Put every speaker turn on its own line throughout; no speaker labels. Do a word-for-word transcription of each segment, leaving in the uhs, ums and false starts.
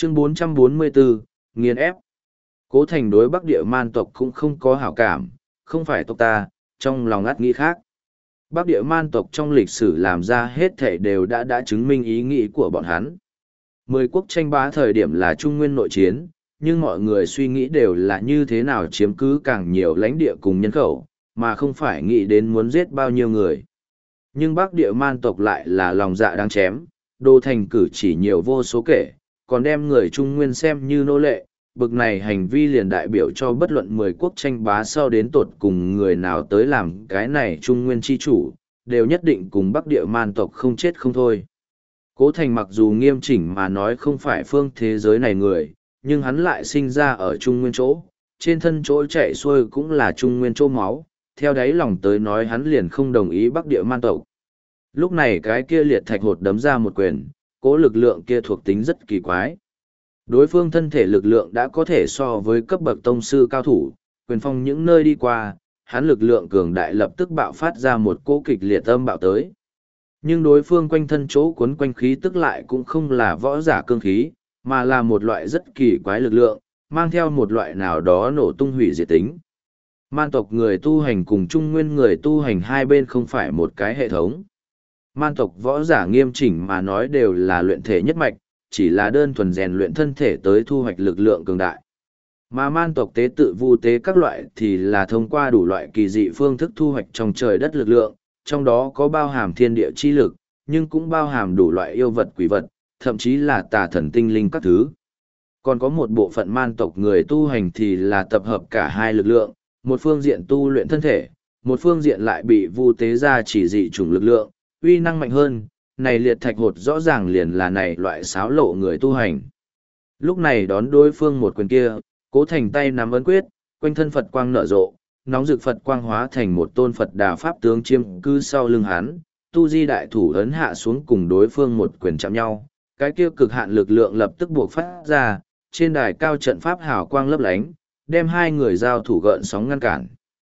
Chương bốn trăm bốn mươi bốn, nghiền ép. Cố Thành đối Bắc Địa Man tộc cũng không có hảo cảm, không phải tộc ta, trong lòng ngắt nghĩ khác. Bắc Địa Man tộc trong lịch sử làm ra hết thảy đều đã đã chứng minh ý nghĩ của bọn hắn. Mười quốc tranh bá thời điểm là Trung Nguyên nội chiến, nhưng mọi người suy nghĩ đều là như thế nào chiếm cứ càng nhiều lãnh địa cùng nhân khẩu, mà không phải nghĩ đến muốn giết bao nhiêu người. Nhưng Bắc Địa Man tộc lại là lòng dạ đáng chém, Đô Thành cử chỉ nhiều vô số kể, còn đem người Trung Nguyên xem như nô lệ. Bực này hành vi liền đại biểu cho bất luận mười quốc tranh bá sau đến tột cùng người nào tới làm cái này Trung Nguyên chi chủ, đều nhất định cùng Bắc Địa Man tộc không chết không thôi. Cố Thành mặc dù nghiêm chỉnh mà nói không phải phương thế giới này người, nhưng hắn lại sinh ra ở Trung Nguyên chỗ, trên thân chỗ chạy xuôi cũng là Trung Nguyên chỗ máu, theo đáy lòng tới nói hắn liền không đồng ý Bắc Địa Man tộc. Lúc này cái kia liệt thạch hột đấm ra một quyền, cố lực lượng kia thuộc tính rất kỳ quái. Đối phương thân thể lực lượng đã có thể so với cấp bậc tông sư cao thủ, quyền phong những nơi đi qua, hắn lực lượng cường đại lập tức bạo phát ra một cỗ kịch liệt âm bạo tới. Nhưng đối phương quanh thân chỗ cuốn quanh khí tức lại cũng không là võ giả cương khí, mà là một loại rất kỳ quái lực lượng, mang theo một loại nào đó nổ tung hủy diệt tính. Man tộc người tu hành cùng Trung Nguyên người tu hành hai bên không phải một cái hệ thống. Man tộc võ giả nghiêm chỉnh mà nói đều là luyện thể nhất mạch, chỉ là đơn thuần rèn luyện thân thể tới thu hoạch lực lượng cường đại. Mà man tộc tế tự vu tế các loại thì là thông qua đủ loại kỳ dị phương thức thu hoạch trong trời đất lực lượng, trong đó có bao hàm thiên địa chi lực, nhưng cũng bao hàm đủ loại yêu vật quỷ vật, thậm chí là tà thần tinh linh các thứ. Còn có một bộ phận man tộc người tu hành thì là tập hợp cả hai lực lượng, một phương diện tu luyện thân thể, một phương diện lại bị vu tế ra chỉ dị chủng lực lượng, uy năng mạnh hơn. Này liệt thạch hột rõ ràng liền là này loại xáo lộ người tu hành. Lúc này đón đối phương một quyền kia, Cố Thành tay nắm ấn quyết, quanh thân Phật quang nở rộ, nóng rực Phật quang hóa thành một tôn Phật Đà pháp tướng chiêm cư sau lưng hắn, tu di đại thủ ấn hạ xuống cùng đối phương một quyền chạm nhau, cái kia cực hạn lực lượng lập tức buộc phát ra, trên đài cao trận pháp hào quang lấp lánh, đem hai người giao thủ gợn sóng ngăn cản.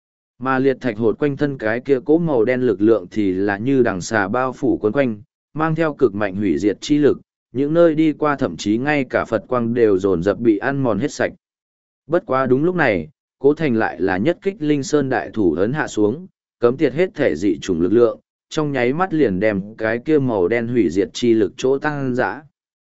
Mà liệt thạch hột quanh thân cái kia cỗ màu đen lực lượng thì là như đằng xà bao phủ quấn quanh, mang theo cực mạnh hủy diệt chi lực, những nơi đi qua thậm chí ngay cả Phật quang đều dồn dập bị ăn mòn hết sạch. Bất quá đúng lúc này, Cố Thành lại là nhất kích Linh Sơn đại thủ ấn hạ xuống, cấm tiệt hết thể dị chủng lực lượng, trong nháy mắt liền đem cái kia màu đen hủy diệt chi lực chỗ tăng dã.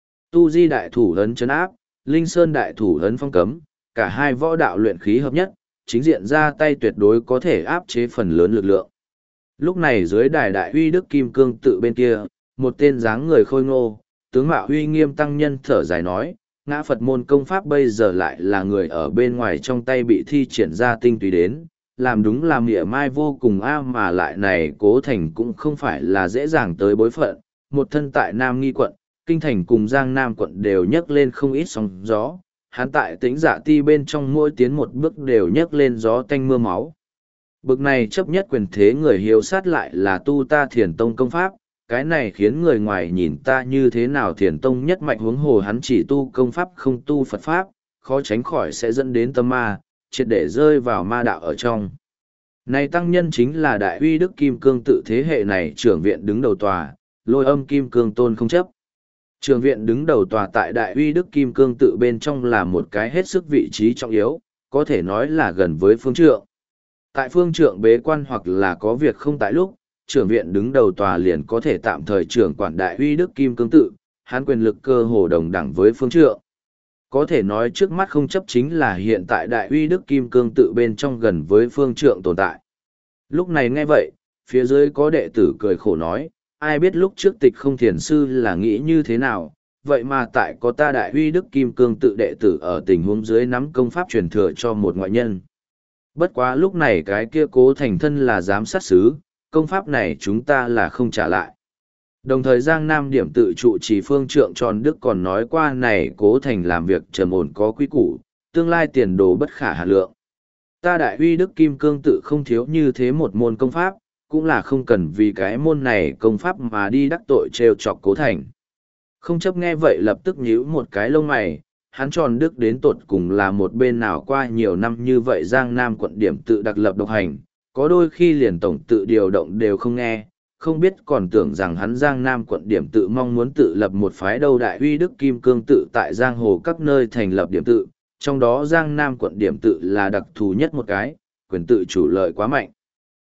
Tu Di đại thủ ấn chấn áp, Linh Sơn đại thủ ấn phong cấm, cả hai võ đạo luyện khí hợp nhất, chính diện ra tay tuyệt đối có thể áp chế phần lớn lực lượng. Lúc này dưới đài đại uy đức kim cương tự bên kia, một tên dáng người khôi ngô, tướng mạo uy nghiêm tăng nhân thở dài nói, ngã Phật môn công pháp bây giờ lại là người ở bên ngoài trong tay bị thi triển ra tinh túy đến, làm đúng làm mỉa mai vô cùng a mà lại này Cố Thành cũng không phải là dễ dàng tới bối phận, một thân tại Nam Nghi quận, Kinh Thành cùng Giang Nam quận đều nhấc lên không ít sóng gió, hắn tại tĩnh dạ ti bên trong mỗi tiến một bước đều nhấc lên gió tanh mưa máu. Bực này chấp nhất quyền thế người hiếu sát lại là tu ta thiền tông công pháp, cái này khiến người ngoài nhìn ta như thế nào thiền tông nhất mạnh huống hồ hắn chỉ tu công pháp không tu Phật pháp, khó tránh khỏi sẽ dẫn đến tâm ma, triệt để rơi vào ma đạo ở trong. Này tăng nhân chính là đại uy đức kim cương tự thế hệ này trưởng viện đứng đầu tòa, Lôi Âm Kim Cương Tôn không chấp. Trưởng viện đứng đầu tòa tại đại uy đức kim cương tự bên trong là một cái hết sức vị trí trọng yếu, có thể nói là gần với phương trượng. Tại phương trượng bế quan hoặc là có việc không tại lúc, trưởng viện đứng đầu tòa liền có thể tạm thời trưởng quản đại uy đức kim cương tự, hắn quyền lực cơ hồ đồng đẳng với phương trượng. Có thể nói trước mắt không chấp chính là hiện tại đại uy đức kim cương tự bên trong gần với phương trượng tồn tại. Lúc này nghe vậy, phía dưới có đệ tử cười khổ nói, ai biết lúc trước tịch không thiền sư là nghĩ như thế nào, vậy mà tại có ta đại uy đức kim cương tự đệ tử ở tình huống dưới nắm công pháp truyền thừa cho một ngoại nhân. Bất quá lúc này cái kia Cố Thành thân là giám sát sứ, công pháp này chúng ta là không trả lại. Đồng thời Giang Nam điểm tự trụ trì phương trượng tròn đức còn nói qua này Cố Thành làm việc trầm ổn có quý củ, tương lai tiền đồ bất khả hà lượng. Ta đại uy đức kim cương tự không thiếu như thế một môn công pháp, cũng là không cần vì cái môn này công pháp mà đi đắc tội trêu chọc Cố Thành. Không chấp nghe vậy lập tức nhíu một cái lông mày, hắn tròn đức đến tột cùng là một bên nào qua nhiều năm như vậy Giang Nam quận điểm tự đặc lập độc hành, có đôi khi liền tổng tự điều động đều không nghe, không biết còn tưởng rằng hắn Giang Nam quận điểm tự mong muốn tự lập một phái đâu. Đại uy Đức Kim Cương tự tại giang hồ các nơi thành lập điểm tự, trong đó Giang Nam quận điểm tự là đặc thù nhất một cái, quyền tự chủ lợi quá mạnh.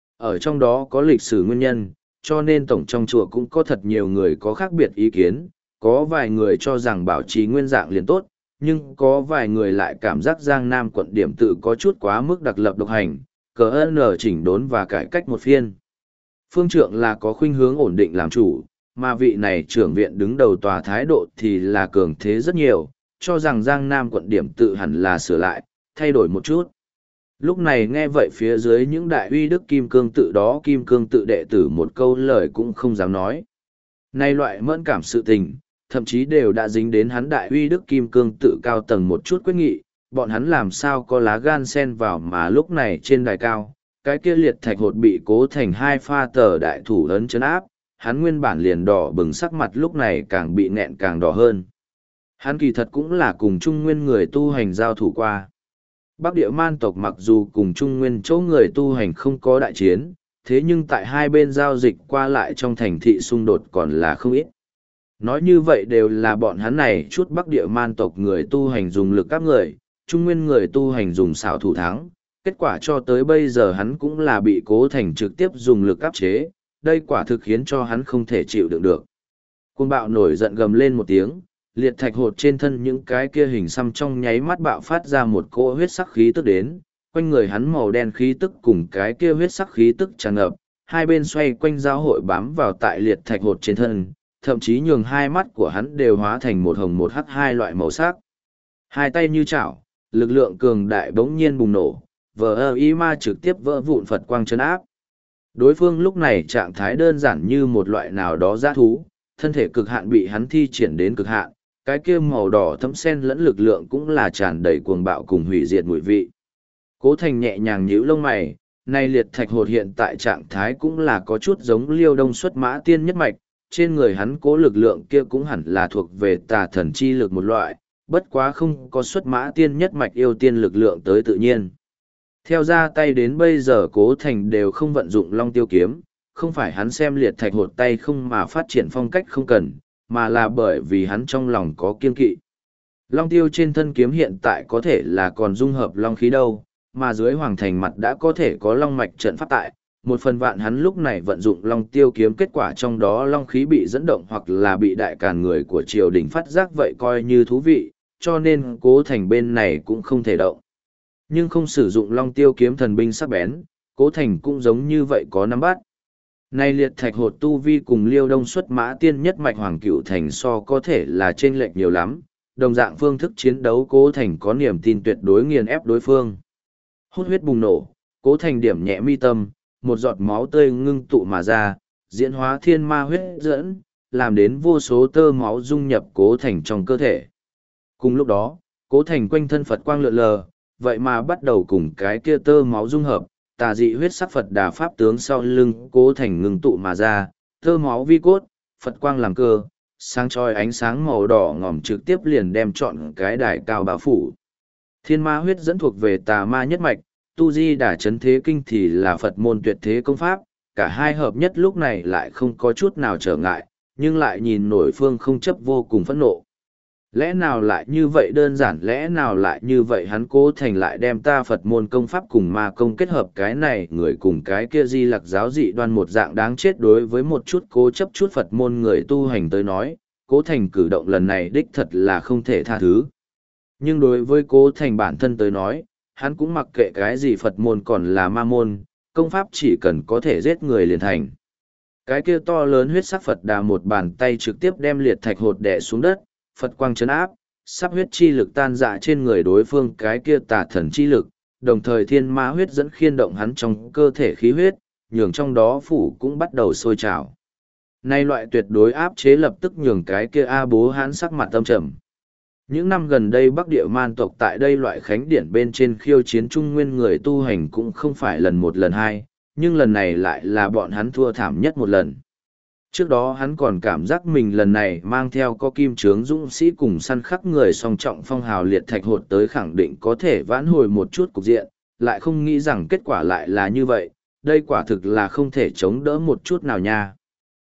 Ở trong đó có lịch sử nguyên nhân, cho nên tổng trong chùa cũng có thật nhiều người có khác biệt ý kiến, có vài người cho rằng bảo trì nguyên dạng liền tốt, nhưng có vài người lại cảm giác Giang Nam quận điểm tự có chút quá mức đặc lập độc hành, cờ ơn chỉnh đốn và cải cách một phiên. Phương trượng là có khuynh hướng ổn định làm chủ, mà vị này trưởng viện đứng đầu tòa thái độ thì là cường thế rất nhiều, cho rằng Giang Nam quận điểm tự hẳn là sửa lại, thay đổi một chút. Lúc này nghe vậy phía dưới những đại uy Đức Kim Cương tự đó, Kim Cương tự đệ tử một câu lời cũng không dám nói. Nay loại mẫn cảm sự tình, thậm chí đều đã dính đến hắn đại uy Đức Kim Cương tự cao tầng một chút quyết nghị, bọn hắn làm sao có lá gan xen vào. Mà lúc này trên đài cao, cái kia liệt thạch hột bị Cố Thành hai pha tờ đại thủ ấn chấn áp, hắn nguyên bản liền đỏ bừng sắc mặt lúc này càng bị nghẹn càng đỏ hơn. Hắn kỳ thật cũng là cùng Trung Nguyên người tu hành giao thủ qua. Bắc địa man tộc mặc dù cùng Trung Nguyên chỗ người tu hành không có đại chiến, thế nhưng tại hai bên giao dịch qua lại trong thành thị xung đột còn là không ít. Nói như vậy đều là bọn hắn này chút Bắc địa man tộc người tu hành dùng lực áp người, Trung Nguyên người tu hành dùng xảo thủ thắng. Kết quả cho tới bây giờ hắn cũng là bị Cố Thành trực tiếp dùng lực áp chế, đây quả thực khiến cho hắn không thể chịu đựng được. Cuồng bạo nổi giận gầm lên một tiếng, liệt thạch hột trên thân những cái kia hình xăm trong nháy mắt bạo phát ra một cỗ huyết sắc khí tức đến, quanh người hắn màu đen khí tức cùng cái kia huyết sắc khí tức tràn ngập, hai bên xoay quanh giao hội bám vào tại liệt thạch hột trên thân, thậm chí nhường hai mắt của hắn đều hóa thành một hồng một hắc hai loại màu sắc. Hai tay như chảo, lực lượng cường đại bỗng nhiên bùng nổ, vờ ơ y ma trực tiếp vỡ vụn Phật quang chấn áp. Đối phương lúc này trạng thái đơn giản như một loại nào đó dã thú, thân thể cực hạn bị hắn thi triển đến cực hạn, cái kia màu đỏ thấm sen lẫn lực lượng cũng là tràn đầy cuồng bạo cùng hủy diệt mùi vị. Cố Thành nhẹ nhàng nhíu lông mày, nay liệt thạch hột hiện tại trạng thái cũng là có chút giống Liêu Đông xuất mã tiên nhất mạch, trên người hắn cố lực lượng kia cũng hẳn là thuộc về tà thần chi lực một loại, bất quá không có xuất mã tiên nhất mạch yêu tiên lực lượng tới tự nhiên. Theo ra tay đến bây giờ Cố Thành đều không vận dụng Long Tiêu kiếm, không phải hắn xem liệt thạch hột tay không mà phát triển phong cách không cần, mà là bởi vì hắn trong lòng có kiên kỵ. Long Tiêu trên thân kiếm hiện tại có thể là còn dung hợp long khí đâu, mà dưới hoàng thành mặt đã có thể có long mạch trận pháp tại, một phần vạn hắn lúc này vận dụng Long Tiêu kiếm kết quả trong đó long khí bị dẫn động hoặc là bị đại càn người của triều đình phát giác vậy coi như thú vị, cho nên Cố Thành bên này cũng không thể động. Nhưng không sử dụng Long Tiêu kiếm thần binh sắc bén, Cố Thành cũng giống như vậy có nắm bắt. Nay liệt thạch hột tu vi cùng Liêu Đông xuất mã tiên nhất mạch Hoàng Cửu Thành so có thể là chênh lệch nhiều lắm, đồng dạng phương thức chiến đấu Cố Thành có niềm tin tuyệt đối nghiền ép đối phương. Hút huyết bùng nổ, Cố Thành điểm nhẹ mi tâm, một giọt máu tươi ngưng tụ mà ra, diễn hóa thiên ma huyết dẫn, làm đến vô số tơ máu dung nhập Cố Thành trong cơ thể. Cùng lúc đó, Cố Thành quanh thân Phật quang lượn lờ, vậy mà bắt đầu cùng cái kia tơ máu dung hợp, tà dị huyết sắc Phật Đà pháp tướng sau lưng Cố Thành ngưng tụ mà ra, tơ máu vi cốt, Phật quang làm cơ, sáng chói ánh sáng màu đỏ ngòm trực tiếp liền đem trọn cái đài cao bao phủ. Thiên ma huyết dẫn thuộc về tà ma nhất mạch, tu di đà chấn thế kinh thì là Phật môn tuyệt thế công pháp, cả hai hợp nhất lúc này lại không có chút nào trở ngại, nhưng lại nhìn nổi phương không chấp vô cùng phẫn nộ. Lẽ nào lại như vậy đơn giản, lẽ nào lại như vậy hắn Cố Thành lại đem ta Phật môn công pháp cùng ma công kết hợp, cái này người cùng cái kia di lặc giáo dị đoan một dạng đáng chết. Đối với một chút cố chấp chút Phật môn người tu hành tới nói, Cố Thành cử động lần này đích thật là không thể tha thứ. Nhưng đối với Cố Thành bản thân tới nói, hắn cũng mặc kệ cái gì Phật môn còn là ma môn, công pháp chỉ cần có thể giết người liền thành. Cái kia to lớn huyết sắc Phật Đà một bàn tay trực tiếp đem liệt thạch hột đè xuống đất, Phật quang chấn áp, sắp huyết chi lực tan dạ trên người đối phương cái kia tà thần chi lực, đồng thời thiên ma huyết dẫn khiên động hắn trong cơ thể khí huyết, nhường trong đó phủ cũng bắt đầu sôi trào. Nay loại tuyệt đối áp chế lập tức nhường cái kia A Bố Hán sắc mặt âm trầm. Những năm gần đây Bắc địa man tộc tại đây loại khánh điển bên trên khiêu chiến Trung Nguyên người tu hành cũng không phải lần một lần hai, nhưng lần này lại là bọn hắn thua thảm nhất một lần. Trước đó hắn còn cảm giác mình lần này mang theo có kim trướng dũng sĩ cùng săn khắc người song trọng phong hào liệt thạch hột tới khẳng định có thể vãn hồi một chút cục diện, lại không nghĩ rằng kết quả lại là như vậy, đây quả thực là không thể chống đỡ một chút nào nha.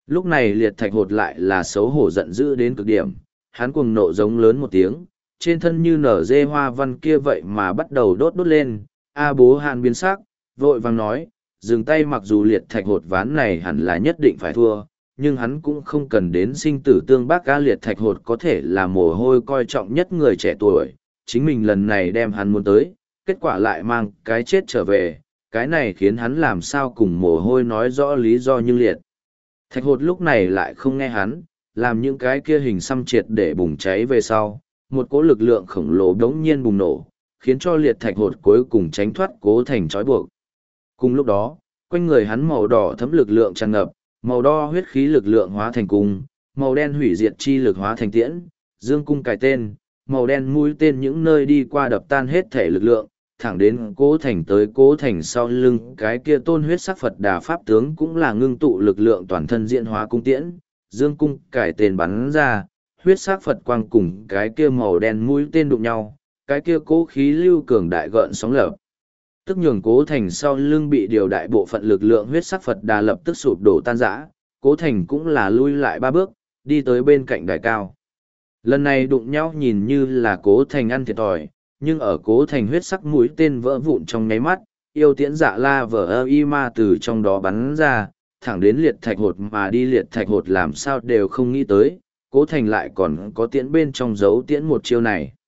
Lúc này liệt thạch hột lại là xấu hổ giận dữ đến cực điểm, hắn cuồng nộ giống lớn một tiếng, trên thân như nở dê hoa văn kia vậy mà bắt đầu đốt đốt lên. A bố hàn biến sắc, vội vàng nói, dừng tay, mặc dù liệt thạch hột ván này hẳn là nhất định phải thua, nhưng hắn cũng không cần đến sinh tử tương bác. Ca liệt thạch hột có thể là mồ hôi coi trọng nhất người trẻ tuổi, chính mình lần này đem hắn muốn tới, kết quả lại mang cái chết trở về, cái này khiến hắn làm sao cùng mồ hôi nói rõ lý do. Nhưng liệt thạch hột lúc này lại không nghe hắn, làm những cái kia hình xăm triệt để bùng cháy về sau, một cỗ lực lượng khổng lồ đống nhiên bùng nổ, khiến cho liệt thạch hột cuối cùng tránh thoát Cố Thành trói buộc. Cùng lúc đó, quanh người hắn màu đỏ thấm lực lượng tràn ngập, màu đo huyết khí lực lượng hóa thành cung, màu đen hủy diệt chi lực hóa thành tiễn, dương cung cài tên, màu đen mũi tên những nơi đi qua đập tan hết thể lực lượng, thẳng đến Cố Thành. Tới Cố Thành sau lưng cái kia tôn huyết sắc Phật Đà pháp tướng cũng là ngưng tụ lực lượng toàn thân diễn hóa cung tiễn, dương cung cài tên bắn ra, huyết sắc Phật quang cùng cái kia màu đen mũi tên đụng nhau, cái kia cố khí lưu cường đại gợn sóng lập tức nhường Cố Thành sau lưng bị điều đại bộ phận lực lượng huyết sắc Phật Đà lập tức sụp đổ tan rã. Cố Thành cũng là lui lại ba bước, đi tới bên cạnh đài cao. Lần này đụng nhau nhìn như là Cố Thành ăn thiệt thòi, nhưng ở Cố Thành huyết sắc mũi tên vỡ vụn trong nháy mắt, yêu tiễn dạ la vở ơ y ma từ trong đó bắn ra, thẳng đến liệt thạch hột mà đi. Liệt thạch hột làm sao đều không nghĩ tới, Cố Thành lại còn có tiễn bên trong dấu tiễn một chiêu này.